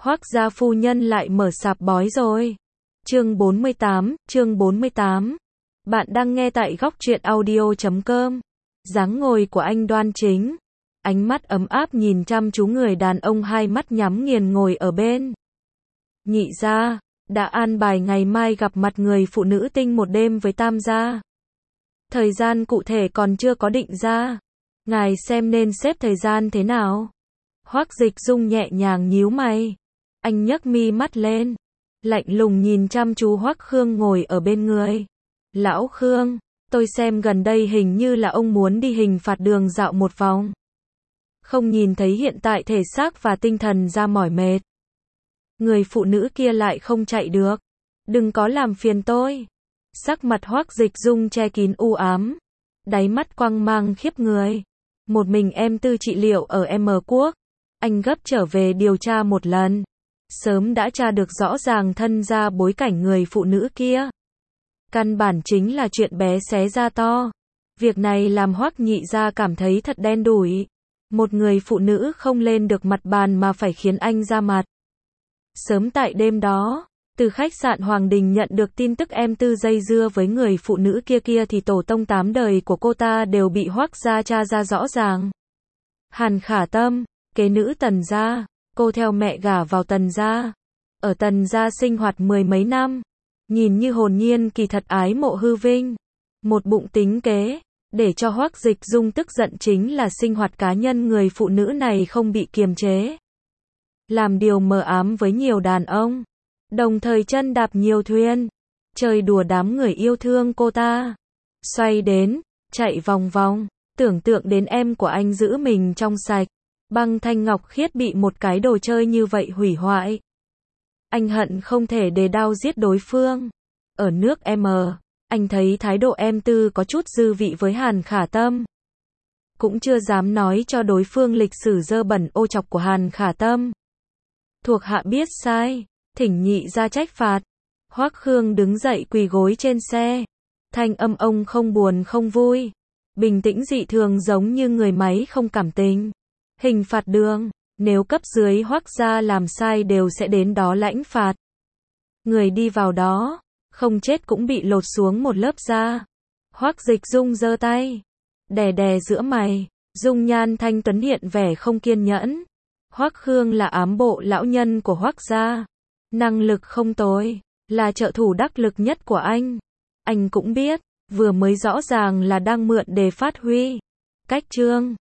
Hoắc gia phu nhân lại mở sạp bói rồi. Chương 48. Bạn đang nghe tại góc truyện audio.com. Dáng ngồi của anh đoan chính, ánh mắt ấm áp nhìn chăm chú người đàn ông hai mắt nhắm nghiền ngồi ở bên. Nhị gia đã an bài ngày mai gặp mặt người phụ nữ tinh một đêm với Tam gia. Thời gian cụ thể còn chưa có định ra. Ngài xem nên xếp thời gian thế nào? Hoắc Dịch Dung nhẹ nhàng nhíu mày. Anh nhấc mi mắt lên, lạnh lùng nhìn chăm chú Hoắc Khương ngồi ở bên người. Lão Khương, tôi xem gần đây hình như là ông muốn đi hình phạt đường dạo một vòng. Không nhìn thấy hiện tại thể xác và tinh thần ra mỏi mệt. Người phụ nữ kia lại không chạy được. Đừng có làm phiền tôi. Sắc mặt Hoắc Dịch Dung che kín u ám, đáy mắt quang mang khiếp người. Một mình em Tư trị liệu ở M Quốc. Anh gấp trở về điều tra một lần. Sớm đã tra được rõ ràng thân ra bối cảnh người phụ nữ kia. Căn bản chính là chuyện bé xé ra to. Việc này làm Hoắc nhị gia cảm thấy thật đen đủi. Một người phụ nữ không lên được mặt bàn mà phải khiến anh ra mặt. Sớm tại đêm đó, từ khách sạn Hoàng Đình nhận được tin tức em Tư dây dưa với người phụ nữ kia thì tổ tông 8 đời của cô ta đều bị Hoắc gia tra ra rõ ràng. Hàn Khả Tâm, kế nữ Tần gia, cô theo mẹ gả vào Tần gia. Ở Tần gia sinh hoạt mười mấy năm, nhìn như hồn nhiên kỳ thật ái mộ hư vinh. Một bụng tính kế, để cho Hoắc Dịch Dung tức giận chính là sinh hoạt cá nhân người phụ nữ này không bị kiềm chế. Làm điều mờ ám với nhiều đàn ông, đồng thời chân đạp nhiều thuyền, chơi đùa đám người yêu thương cô ta. Xoay đến, chạy vòng vòng, tưởng tượng đến em của anh giữ mình trong sạch. Băng thanh ngọc khiết bị một cái đồ chơi như vậy hủy hoại. Anh hận không thể đề đao giết đối phương. Ở nước M, anh thấy thái độ em Tư có chút dư vị với Hàn Khả Tâm. Cũng chưa dám nói cho đối phương lịch sử dơ bẩn ô trọc của Hàn Khả Tâm. Thuộc hạ biết sai, thỉnh nhị ra trách phạt. Hoắc Khương đứng dậy quỳ gối trên xe. Thanh âm ông không buồn không vui, bình tĩnh dị thường giống như người máy không cảm tình. Hình phạt đường, nếu cấp dưới Hoắc gia làm sai đều sẽ đến đó lãnh phạt. Người đi vào đó, không chết cũng bị lột xuống một lớp da. Hoắc Dịch Dung giơ tay, đè đè giữa mày, dung nhan thanh tuấn hiện vẻ không kiên nhẫn. Hoắc Khương là ám bộ lão nhân của Hoắc gia, năng lực không tồi, là trợ thủ đắc lực nhất của anh. Anh cũng biết, vừa mới rõ ràng là đang mượn để phát huy. Cách chương